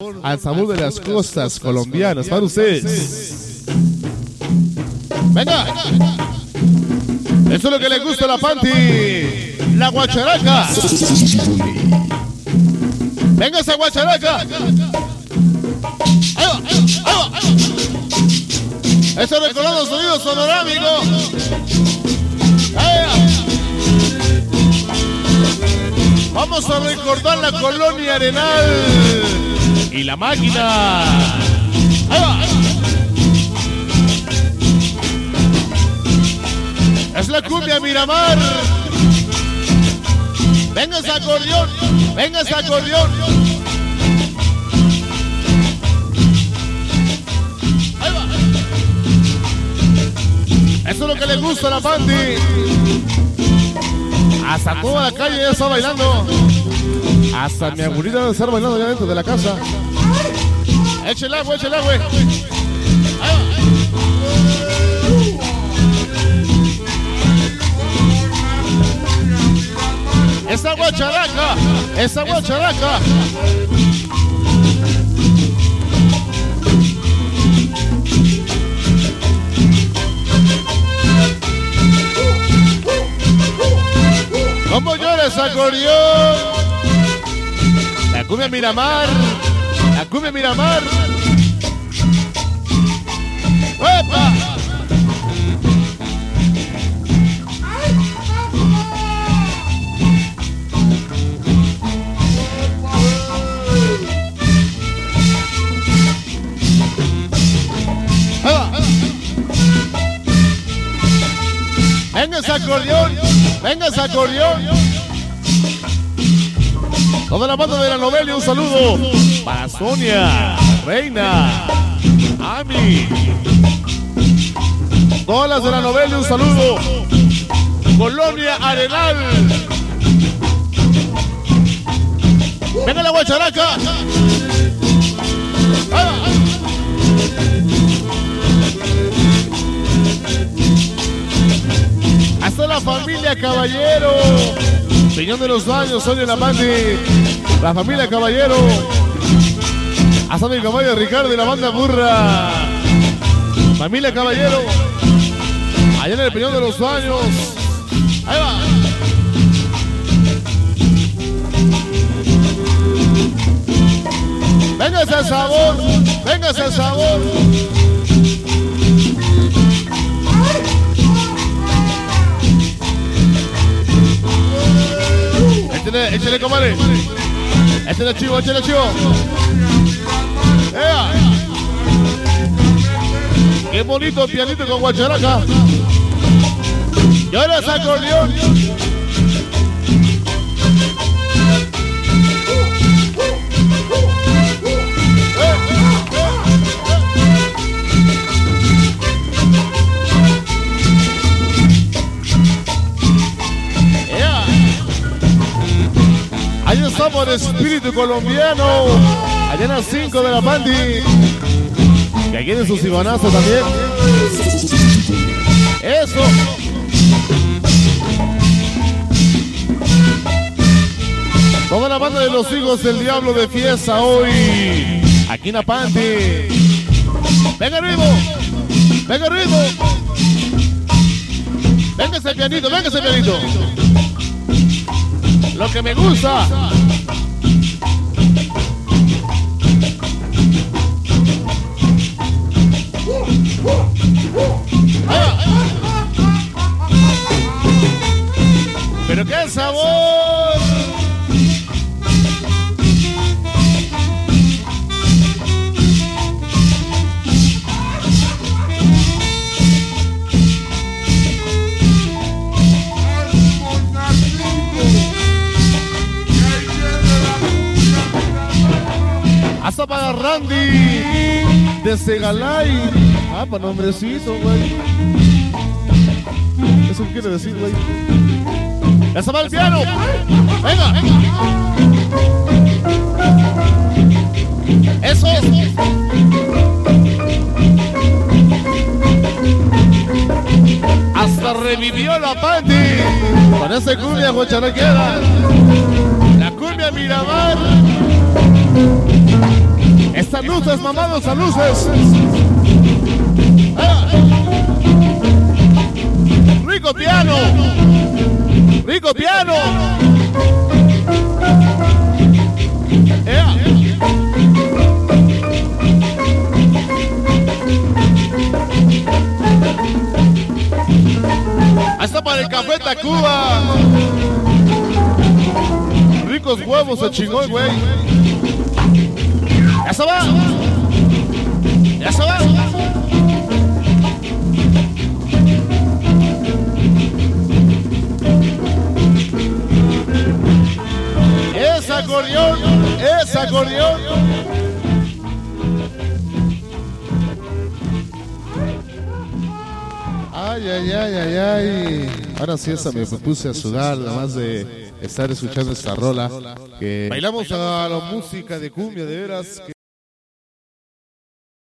al sabor de las costas colombianas para ustedes. Venga, eso es lo que le gusta a la Panty, la guacharaca. Venga esa guacharaca. Ahí va, ahí va, ahí va. Eso recordando sonidos sonorámicos. Vamos a recordar la colonia Arenal y la máquina. Ahí va. Es la cumbia Miramar. Venga ese acordeón, venga ese acordeón. Ahí va. Eso es lo que le gusta a la Panty. Hasta toda la calle ya está bailando. Hasta mi abuelita debe estar bailando ya dentro de la casa. Échale agua, échale agua. Esa guacharaca, esa guacharaca. ¿Cómo llora ese acordeón? La cumbia Miramar, la cumbia Miramar. ¡Epa! Venga ese acordeón, venga ese acordeón. Toda la banda de la Novelia, un saludo para Sonia, Reina, Ami. Todas las de la Novelia, un saludo. Colonia Arenal. Venga la guacharaca. Hasta la familia Caballero, Peñón de los Baños, Sonia la Panty, la familia Caballero, hasta mi caballo Ricardo y la banda Burra, familia Caballero, allá en el Peñón de los Baños. Ahí va. Venga ese sabor, venga ese sabor. Échale, comadre. Échale chivo, échale chivo. ¡Ea! Qué bonito pianito con guacharaca. Y ahora es acordeón. Ahí estamos de espíritu colombiano. Allá en las 5 de la Panty. Que aquí tienen sus ibanazos también. Eso. Toda la banda de los hijos del diablo de fiesta hoy. Aquí en la Panty. Venga ritmo. Venga ritmo. Venga ese pianito, venga ese pianito. Lo que me gusta. Pero qué sabor. Hasta para Randy de Segalay. Ah, para nombrecito, güey. ¿Eso qué quiere decir, güey? ¡Ya está el piano! ¡Venga! ¡Venga! ¡Eso! Hasta revivió la Panty con ese cumbia guacharaquera. La cumbia Miramar. Esas luces, mamados, a luces. Rico piano. Rico piano. Hasta para el Café Tacuba. Ricos huevos se chingó el güey. Ya se va. Ya se va. Es acordeón. Es acordeón. Ay, ay, ay, ay, ay. Ahora sí esa me puse a sudar, nada más de estar escuchando esta rola. Que bailamos a la música de cumbia, de veras.